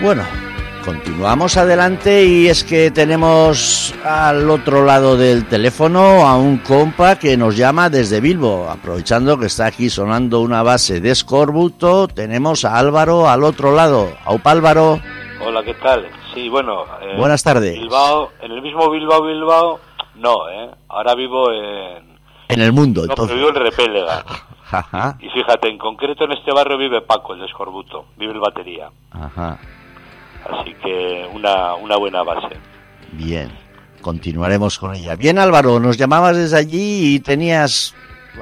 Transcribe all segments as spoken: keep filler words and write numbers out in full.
Bueno, continuamos adelante y es que tenemos al otro lado del teléfono a un compa que nos llama desde Bilbo. Aprovechando que está aquí sonando una base de escorbuto, tenemos a Álvaro al otro lado. Aupa, Álvaro. Hola, ¿qué tal? Sí, bueno... Eh, Buenas tardes. Bilbao, en el mismo Bilbao, Bilbao, no, ¿eh? Ahora vivo en... En el mundo, no, entonces. Pero vivo en Repélega. Ajá. Y fíjate, en concreto en este barrio vive Paco, el de escorbuto, vive el batería. Ajá. Así que una, una buena base. Bien, continuaremos con ella. Bien, Álvaro, nos llamabas desde allí y tenías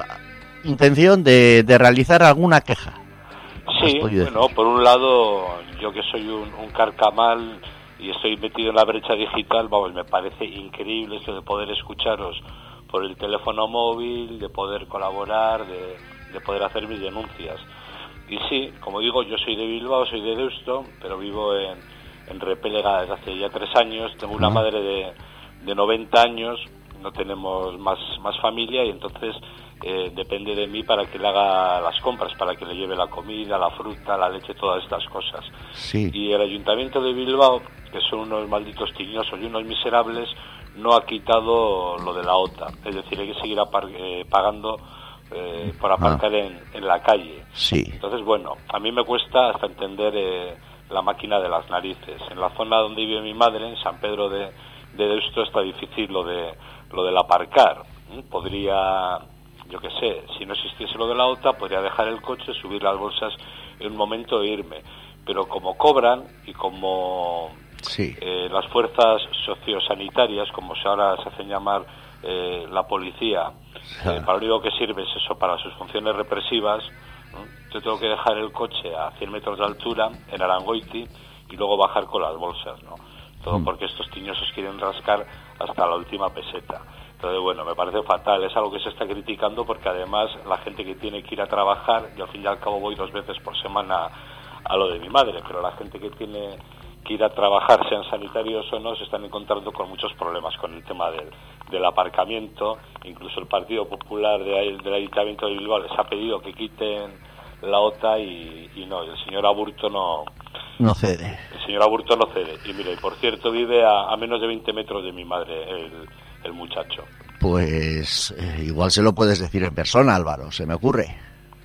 intención de, de realizar alguna queja. Sí, bueno, por un lado, yo que soy un, un carcamal y estoy metido en la brecha digital, vamos, me parece increíble esto de poder escucharos por el teléfono móvil, de poder colaborar, de, de poder hacer mis denuncias. Y sí, como digo, yo soy de Bilbao, soy de Deusto, pero vivo en, en Repélega desde hace ya tres años. Tengo una madre de, de noventa años, no tenemos más, más familia y entonces eh, depende de mí para que le haga las compras, para que le lleve la comida, la fruta, la leche, todas estas cosas. Sí. Y el Ayuntamiento de Bilbao, que son unos malditos tiñosos y unos miserables, no ha quitado lo de la O T A. Es decir, hay que seguir apar- eh, pagando Eh, por aparcar ah. en, en la calle. Sí. Entonces, bueno, a mí me cuesta hasta entender eh, la máquina de las narices. En la zona donde vive mi madre, en San Pedro de, de Deusto, está difícil lo de lo del aparcar. ¿Mm? Podría, yo qué sé, si no existiese lo de la O T A, podría dejar el coche, subir las bolsas en un momento e irme. Pero como cobran y como sí. eh, las fuerzas sociosanitarias, como se ahora se hacen llamar eh, la policía, Eh, para lo único que sirve es eso, para sus funciones represivas, ¿no? Yo tengo que dejar el coche a cien metros de altura en Arangoiti y luego bajar con las bolsas, ¿no? Todo mm. porque estos tiñosos quieren rascar hasta la última peseta. Entonces, bueno, me parece fatal, es algo que se está criticando porque además la gente que tiene que ir a trabajar, yo al fin y al cabo voy dos veces por semana a lo de mi madre, pero la gente que tiene que ir a trabajar, sean sanitarios o no, se están encontrando con muchos problemas con el tema del, del aparcamiento. Incluso el Partido Popular de, del Ayuntamiento de Bilbao les ha pedido que quiten la O T A y, y no, el señor Aburto no... No cede. El señor Aburto no cede. Y mire, por cierto, vive a, a menos de veinte metros de mi madre, el, el muchacho. Pues eh, igual se lo puedes decir en persona, Álvaro, se me ocurre.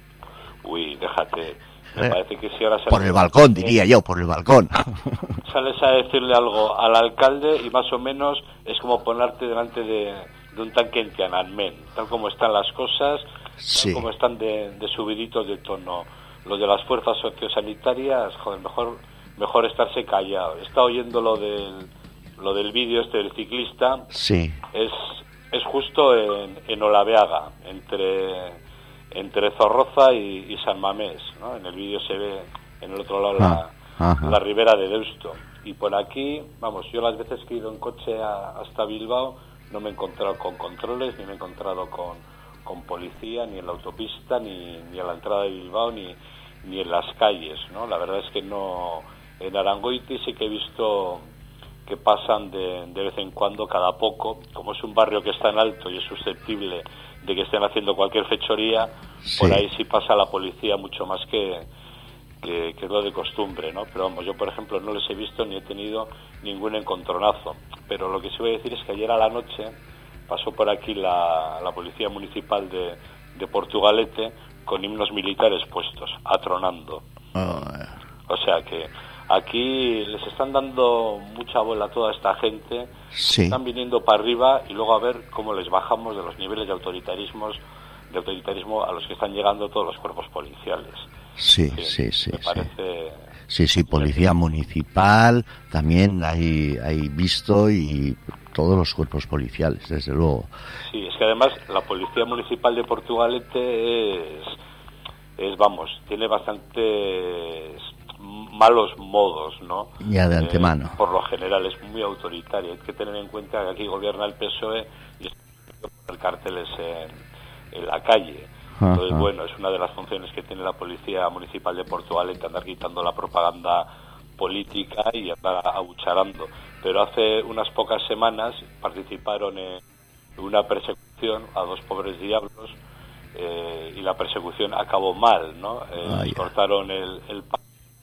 Uy, déjate... Me parece que si ahora por el balcón, diría yo, por el balcón. Sales a decirle algo al alcalde y más o menos es como ponerte delante de, de un tanque en Tiananmen, tal como están las cosas, sí. tal como están de, de subiditos de tono. Los de las fuerzas sociosanitarias, joder, mejor mejor estarse callado. Está oyendo lo del lo del vídeo este del ciclista. Sí. Es es justo en, en Olaveaga, entre entre Zorroza y, y San Mamés, ¿no? En el vídeo se ve en el otro lado la, ah, la ribera de Deusto. Y por aquí, vamos, yo las veces que he ido en coche a, hasta Bilbao no me he encontrado con controles, ni me he encontrado con, con policía, ni en la autopista, ni, ni a la entrada de Bilbao, ni, ni en las calles, ¿no? La verdad es que no... En Arangoiti sí que he visto que pasan de, de vez en cuando, cada poco, como es un barrio que está en alto y es susceptible de que estén haciendo cualquier fechoría, sí. Por ahí sí pasa la policía mucho más que, que, que es lo de costumbre, ¿no? Pero vamos, yo por ejemplo no les he visto ni he tenido ningún encontronazo. Pero lo que sí voy a decir es que ayer a la noche pasó por aquí la, la policía municipal de, de Portugalete con himnos militares puestos, atronando. Oh. O sea que aquí les están dando mucha bola a toda esta gente, sí. Están viniendo para arriba y luego a ver cómo les bajamos de los niveles de autoritarismos, de autoritarismo a los que están llegando todos los cuerpos policiales. Sí, sí, sí. sí me sí. parece... Sí, sí, policía municipal, también hay, hay visto y todos los cuerpos policiales, desde luego. Sí, es que además la policía municipal de Portugalete es, es vamos, tiene bastantes malos modos, ¿no? Ya de antemano. Eh, por lo general es muy autoritaria. Hay que tener en cuenta que aquí gobierna el P S O E y poner carteles en, en la calle. Entonces, ajá. Bueno, es una de las funciones que tiene la Policía Municipal de Portugalete, andar quitando la propaganda política y andar abucharando. Pero hace unas pocas semanas participaron en una persecución a dos pobres diablos eh, y la persecución acabó mal, ¿no? Eh, les cortaron el, el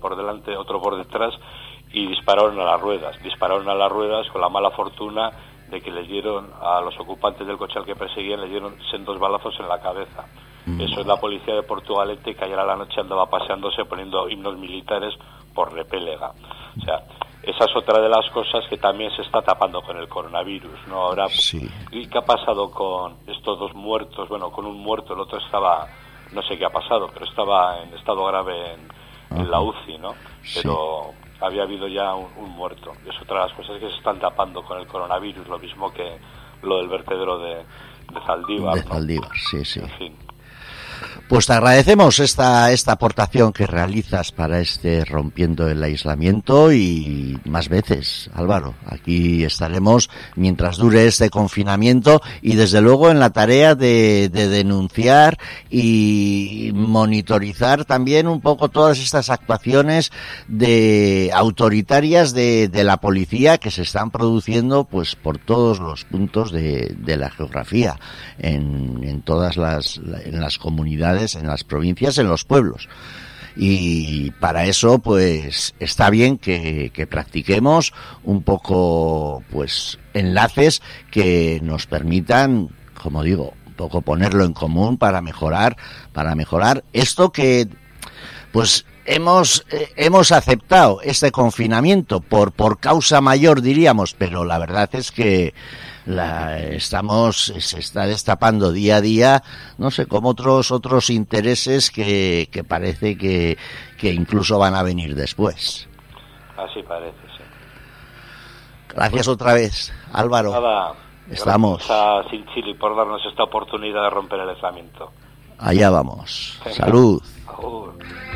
por delante, otro por detrás, y dispararon a las ruedas. Dispararon a las ruedas con la mala fortuna de que les dieron a los ocupantes del coche al que perseguían, les dieron sendos balazos en la cabeza. Mm. Eso es la policía de Portugalete, que ayer a la noche andaba paseándose poniendo himnos militares por Repélega. O sea, esa es otra de las cosas que también se está tapando con el coronavirus, ¿no? Ahora, sí. ¿Y qué ha pasado con estos dos muertos? Bueno, con un muerto, el otro estaba, no sé qué ha pasado, pero estaba en estado grave en, en la U C I, ¿no? Pero sí. Había habido ya un, un muerto. Es otra de las cosas que se están tapando con el coronavirus, lo mismo que lo del vertedero de, de Zaldívar. De ¿no? Zaldívar, sí, sí. En fin. Pues te agradecemos esta esta aportación que realizas para este Rompiendo el Aislamiento, y más veces, Álvaro. Aquí estaremos mientras dure este confinamiento, y desde luego en la tarea de, de denunciar y monitorizar también un poco todas estas actuaciones de autoritarias de, de la policía que se están produciendo pues por todos los puntos de, de la geografía, en, en todas las, en las comunidades, en las provincias, en los pueblos. Y para eso pues está bien que, que practiquemos un poco pues enlaces que nos permitan, como digo, un poco ponerlo en común para mejorar, para mejorar esto que pues hemos eh, hemos aceptado, este confinamiento por por causa mayor, diríamos, pero la verdad es que la estamos se está destapando día a día, no sé, como otros otros intereses que, que parece que, que incluso van a venir después. Así parece, sí. Gracias otra vez, Álvaro. Nada, estamos a Sin Chile por darnos esta oportunidad de romper el aislamiento. Allá vamos. Venga. Salud. Agur.